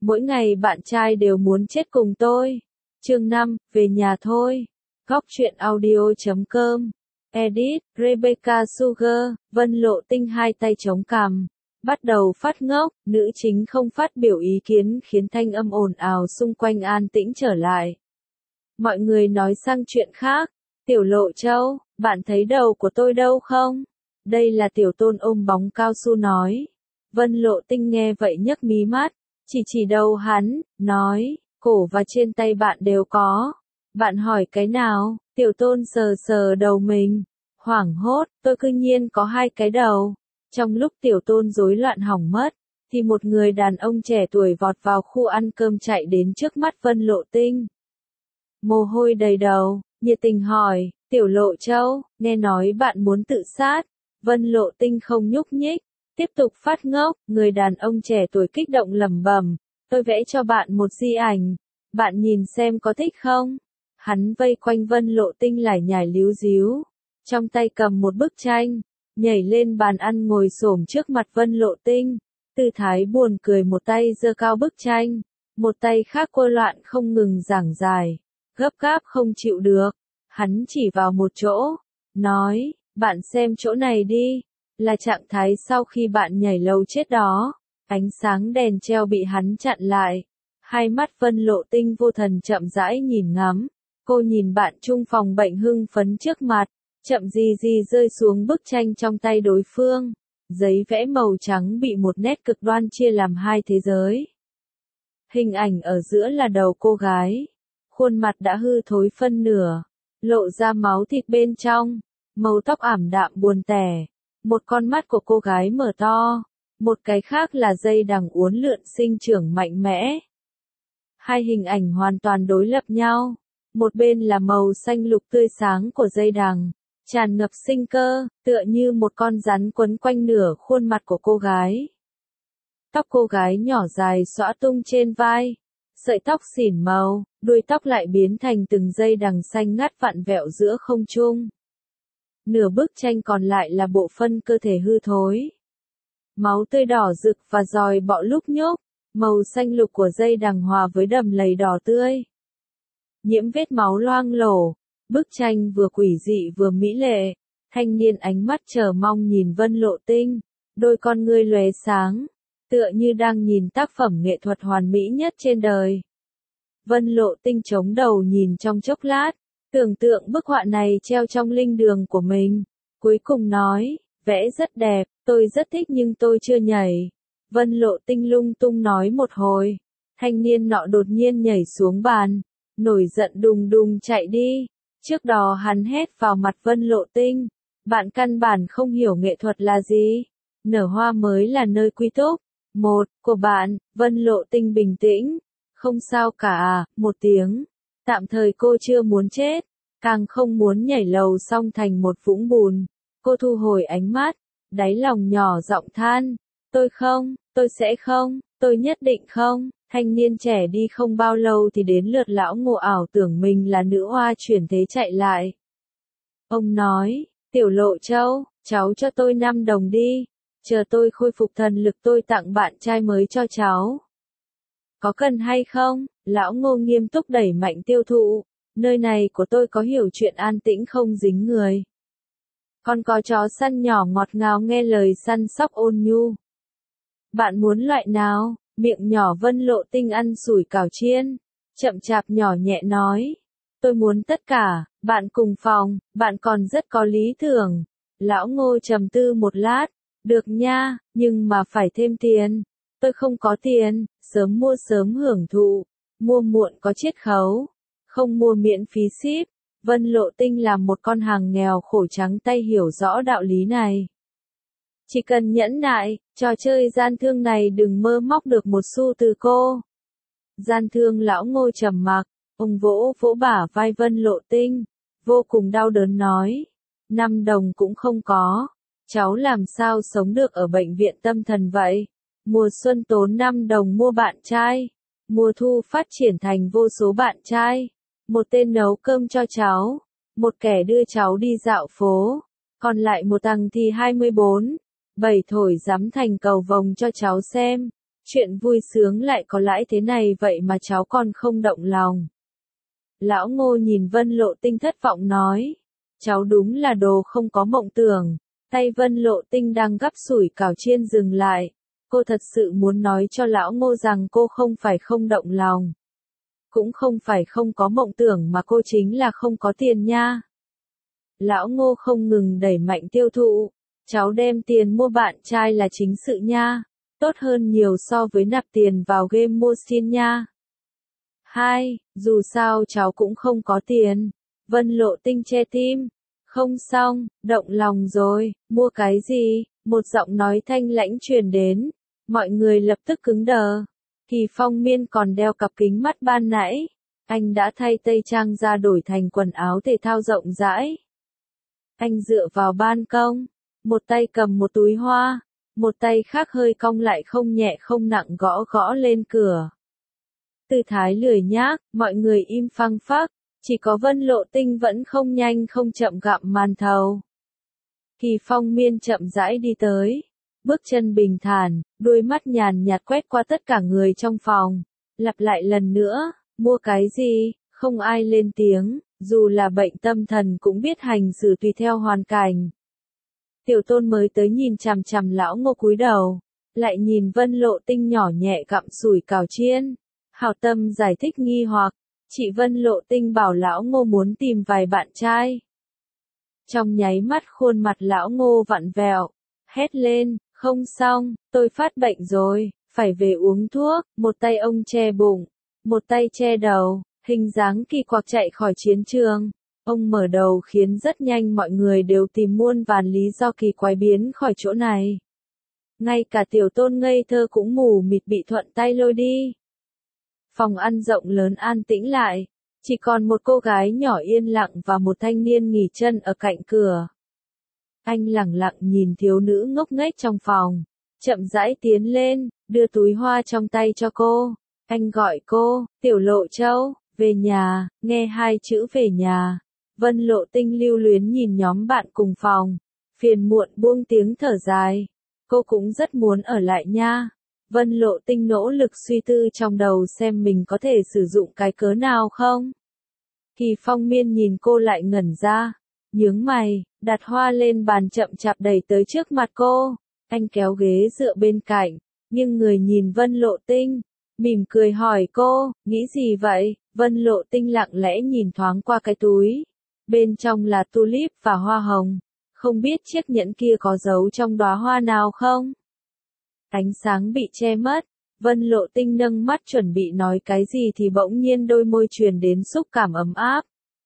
Mỗi ngày bạn trai đều muốn chết cùng tôi. Chương 5, về nhà thôi. Góc truyện audio.com. Edit, Rebecca Sugar, Vân Lộ Tinh hai tay chống cằm. Bắt đầu phát ngốc, nữ chính không phát biểu ý kiến khiến thanh âm ồn ào xung quanh an tĩnh trở lại. Mọi người nói sang chuyện khác. Tiểu Lộ Châu, bạn thấy đầu của tôi đâu không? Đây là Tiểu Tôn ôm bóng cao su nói. Vân Lộ Tinh nghe vậy nhấc mí mắt, chỉ đầu hắn, nói, cổ và trên tay bạn đều có. Bạn hỏi cái nào? Tiểu Tôn sờ sờ đầu mình, hoảng hốt, tôi cư nhiên có hai cái đầu. Trong lúc Tiểu Tôn rối loạn hỏng mất, thì một người đàn ông trẻ tuổi vọt vào khu ăn cơm chạy đến trước mắt Vân Lộ Tinh. Mồ hôi đầy đầu, nhiệt tình hỏi, Tiểu Lộ Châu, nghe nói bạn muốn tự sát. Vân Lộ Tinh không nhúc nhích, tiếp tục phát ngốc, người đàn ông trẻ tuổi kích động lẩm bẩm, tôi vẽ cho bạn một di ảnh, bạn nhìn xem có thích không? Hắn vây quanh Vân Lộ Tinh lải nhải líu díu, trong tay cầm một bức tranh, nhảy lên bàn ăn ngồi xổm trước mặt Vân Lộ Tinh, tư thái buồn cười, một tay giơ cao bức tranh, một tay khác quơ loạn không ngừng giảng giải, gấp gáp không chịu được, hắn chỉ vào một chỗ, nói, bạn xem chỗ này đi. Là trạng thái sau khi bạn nhảy lầu chết đó. Ánh sáng đèn treo bị hắn chặn lại. Hai mắt Vân Lộ Tinh vô thần chậm rãi nhìn ngắm. Cô nhìn bạn chung phòng bệnh hưng phấn trước mặt, chậm gì rơi xuống bức tranh trong tay đối phương. Giấy vẽ màu trắng bị một nét cực đoan chia làm hai thế giới. Hình ảnh ở giữa là đầu cô gái. Khuôn mặt đã hư thối phân nửa, lộ ra máu thịt bên trong. Màu tóc ảm đạm buồn tẻ. Một con mắt của cô gái mở to, một cái khác là dây đằng uốn lượn sinh trưởng mạnh mẽ. Hai hình ảnh hoàn toàn đối lập nhau, một bên là màu xanh lục tươi sáng của dây đằng, tràn ngập sinh cơ, tựa như một con rắn quấn quanh nửa khuôn mặt của cô gái. Tóc cô gái nhỏ dài xõa tung trên vai, sợi tóc xỉn màu, đuôi tóc lại biến thành từng dây đằng xanh ngắt vặn vẹo giữa không trung. Nửa bức tranh còn lại là bộ phân cơ thể hư thối. Máu tươi đỏ rực và giòi bọ lúc nhúc, màu xanh lục của dây đằng hòa với đầm lầy đỏ tươi. Nhiễm vết máu loang lổ, bức tranh vừa quỷ dị vừa mỹ lệ, thanh niên ánh mắt chờ mong nhìn Vân Lộ Tinh, đôi con ngươi lóe sáng, tựa như đang nhìn tác phẩm nghệ thuật hoàn mỹ nhất trên đời. Vân Lộ Tinh chống đầu nhìn trong chốc lát. Tưởng tượng bức họa này treo trong linh đường của mình. Cuối cùng nói, vẽ rất đẹp, tôi rất thích nhưng tôi chưa nhảy. Vân Lộ Tinh lung tung nói một hồi. Thanh niên nọ đột nhiên nhảy xuống bàn. Nổi giận đùng đùng chạy đi. Trước đó hắn hét vào mặt Vân Lộ Tinh. Bạn căn bản không hiểu nghệ thuật là gì. Nở hoa mới là nơi quy túc. Một, của bạn, Vân Lộ Tinh bình tĩnh. Không sao cả, một tiếng. Tạm thời cô chưa muốn chết, càng không muốn nhảy lầu xong thành một vũng bùn. Cô thu hồi ánh mắt, đáy lòng nhỏ giọng than, tôi sẽ không, tôi nhất định không. Thanh niên trẻ đi không bao lâu thì đến lượt lão Ngô ảo tưởng mình là nữ hoa chuyển thế chạy lại. Ông nói, Tiểu Lộ Châu, cháu cho tôi 5 đồng đi, chờ tôi khôi phục thần lực tôi tặng bạn trai mới cho cháu. Có cần hay không? Lão Ngô nghiêm túc đẩy mạnh tiêu thụ. Nơi này của tôi có hiểu chuyện an tĩnh không dính người. Còn có chó săn nhỏ ngọt ngào nghe lời săn sóc ôn nhu. Bạn muốn loại nào? Miệng nhỏ Vân Lộ Tinh ăn sủi cảo chiên. Chậm chạp nhỏ nhẹ nói. Tôi muốn tất cả, bạn cùng phòng, bạn còn rất có lý tưởng. Lão Ngô trầm tư một lát. Được nha, nhưng mà phải thêm tiền. Tôi không có tiền, sớm mua sớm hưởng thụ, mua muộn có chiết khấu, không mua miễn phí ship. Vân Lộ Tinh là một con hàng nghèo khổ trắng tay hiểu rõ đạo lý này. Chỉ cần nhẫn nại, trò chơi gian thương này đừng mơ móc được một xu từ cô. Gian thương lão Ngô trầm mặc, ông vỗ bả vai Vân Lộ Tinh, vô cùng đau đớn nói, 5 đồng cũng không có, cháu làm sao sống được ở bệnh viện tâm thần vậy? Mùa xuân tốn 5 đồng mua bạn trai, mùa thu phát triển thành vô số bạn trai, một tên nấu cơm cho cháu, một kẻ đưa cháu đi dạo phố, còn lại một thằng thì 24, 7 thổi giắm thành cầu vồng cho cháu xem. Chuyện vui sướng lại có lãi thế này vậy mà cháu còn không động lòng. Lão Ngô nhìn Vân Lộ Tinh thất vọng nói. Cháu đúng là đồ không có mộng tưởng. Tay Vân Lộ Tinh đang gắp sủi cảo chiên dừng lại. Cô thật sự muốn nói cho Lão Ngô rằng cô không phải không động lòng. Cũng không phải không có mộng tưởng mà cô chính là không có tiền nha. Lão Ngô không ngừng đẩy mạnh tiêu thụ. Cháu đem tiền mua bạn trai là chính sự nha. Tốt hơn nhiều so với nạp tiền vào game mua skin nha. 2. Dù sao cháu cũng không có tiền. Vân Lộ Tinh che tim. Không xong, động lòng rồi, mua cái gì? Một giọng nói thanh lãnh truyền đến. Mọi người lập tức cứng đờ. Kỳ Phong Miên còn đeo cặp kính mắt ban nãy. Anh đã thay tây trang ra đổi thành quần áo thể thao rộng rãi. Anh dựa vào ban công. Một tay cầm một túi hoa. Một tay khác hơi cong lại không nhẹ không nặng gõ gõ lên cửa. Tư thái lười nhác, mọi người im phăng phắc. Chỉ có Vân Lộ Tinh vẫn không nhanh không chậm gặm màn thầu. Kỳ Phong Miên chậm rãi đi tới. Bước chân bình thản, đôi mắt nhàn nhạt quét qua tất cả người trong phòng. Lặp lại lần nữa, mua cái gì, không ai lên tiếng, dù là bệnh tâm thần cũng biết hành xử tùy theo hoàn cảnh. Tiểu Tôn mới tới nhìn chằm chằm Lão Ngô cúi đầu, lại nhìn Vân Lộ Tinh nhỏ nhẹ gặm sủi cảo chiên. Hảo tâm giải thích nghi hoặc, chị Vân Lộ Tinh bảo Lão Ngô muốn tìm vài bạn trai. Trong nháy mắt khuôn mặt Lão Ngô vặn vẹo, hét lên, không xong, tôi phát bệnh rồi, phải về uống thuốc. Một tay ông che bụng, một tay che đầu, hình dáng kỳ quặc chạy khỏi chiến trường. Ông mở đầu khiến rất nhanh mọi người đều tìm muôn vàn lý do kỳ quái biến khỏi chỗ này. Ngay cả Tiểu Tôn ngây thơ cũng mù mịt bị thuận tay lôi đi. Phòng ăn rộng lớn an tĩnh lại, chỉ còn một cô gái nhỏ yên lặng và một thanh niên nghỉ chân ở cạnh cửa. Anh lẳng lặng nhìn thiếu nữ ngốc nghếch trong phòng, chậm rãi tiến lên, đưa túi hoa trong tay cho cô. Anh gọi cô, Tiểu Lộ Châu, về nhà. Nghe hai chữ về nhà, Vân Lộ Tinh lưu luyến nhìn nhóm bạn cùng phòng, phiền muộn buông tiếng thở dài. Cô cũng rất muốn ở lại nha. Vân Lộ Tinh nỗ lực suy tư trong đầu xem mình có thể sử dụng cái cớ nào không. Kỳ Phong Miên nhìn cô lại ngẩn ra, nhướng mày, đặt hoa lên bàn chậm chạp đẩy tới trước mặt cô. Anh kéo ghế dựa bên cạnh, nhưng người nhìn Vân Lộ Tinh, mỉm cười hỏi cô, nghĩ gì vậy? Vân Lộ Tinh lặng lẽ nhìn thoáng qua cái túi. Bên trong là tulip và hoa hồng. Không biết chiếc nhẫn kia có giấu trong đóa hoa nào không? Ánh sáng bị che mất. Vân Lộ Tinh nâng mắt chuẩn bị nói cái gì thì bỗng nhiên đôi môi truyền đến xúc cảm ấm áp.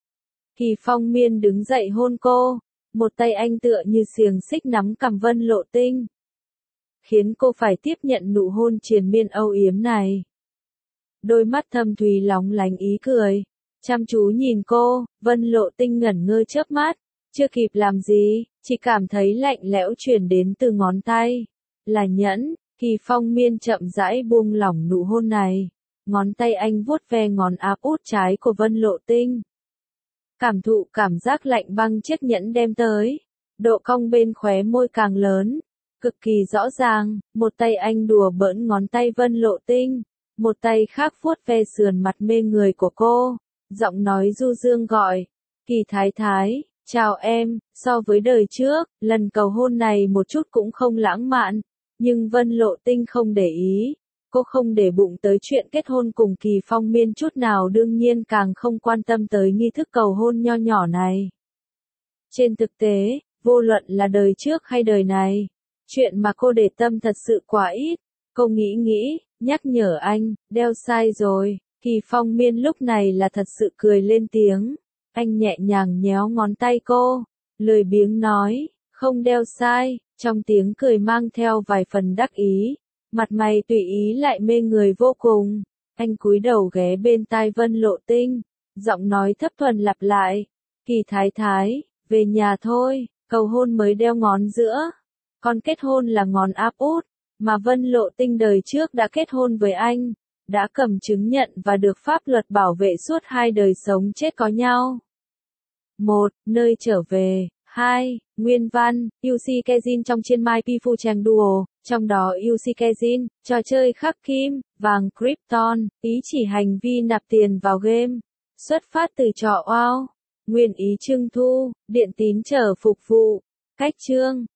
Kỳ Phong Miên đứng dậy hôn cô. Một tay anh tựa như xiềng xích nắm cằm Vân Lộ Tinh, khiến cô phải tiếp nhận nụ hôn triền miên âu yếm này. Đôi mắt thâm thúy lóng lánh ý cười, chăm chú nhìn cô. Vân Lộ Tinh ngẩn ngơ chớp mắt, chưa kịp làm gì, chỉ cảm thấy lạnh lẽo truyền đến từ ngón tay. Là nhẫn. Kỳ Phong Miên chậm rãi buông lỏng nụ hôn này. Ngón tay anh vuốt ve ngón áp út trái của Vân Lộ Tinh. Cảm thụ cảm giác lạnh băng chiếc nhẫn đem tới. Độ cong bên khóe môi càng lớn. Cực kỳ rõ ràng, một tay anh đùa bỡn ngón tay Vân Lộ Tinh. Một tay khác vuốt ve sườn mặt mê người của cô. Giọng nói du dương gọi, Kỳ Thái Thái, chào em. So với đời trước, lần cầu hôn này một chút cũng không lãng mạn. Nhưng Vân Lộ Tinh không để ý. Cô không để bụng tới chuyện kết hôn cùng Kỳ Phong Miên chút nào, đương nhiên càng không quan tâm tới nghi thức cầu hôn nho nhỏ này. Trên thực tế, vô luận là đời trước hay đời này, chuyện mà cô để tâm thật sự quá ít. Cô nghĩ, nhắc nhở anh, đeo sai rồi. Kỳ Phong Miên lúc này là thật sự cười lên tiếng. Anh nhẹ nhàng nhéo ngón tay cô, lười biếng nói, không đeo sai. Trong tiếng cười mang theo vài phần đắc ý, mặt mày tùy ý lại mê người vô cùng. Anh cúi đầu ghé bên tai Vân Lộ Tinh, giọng nói thấp thuần lặp lại, Kỳ Thái Thái, về nhà thôi. Cầu hôn mới đeo ngón giữa, còn kết hôn là ngón áp út, mà Vân Lộ Tinh đời trước đã kết hôn với anh, đã cầm chứng nhận và được pháp luật bảo vệ suốt 2 đời sống chết có nhau. 1. Nơi trở về. 2. Nguyên văn, Yushi Kejin trong Chiên Mai Pifu Chang Duo, Trong đó Usikejin, trò chơi khắc kim, vàng Krypton, ý chỉ hành vi nạp tiền vào game. Xuất phát từ trò WoW. Nguyên ý trưng thu, điện tín trở phục vụ. Cách chương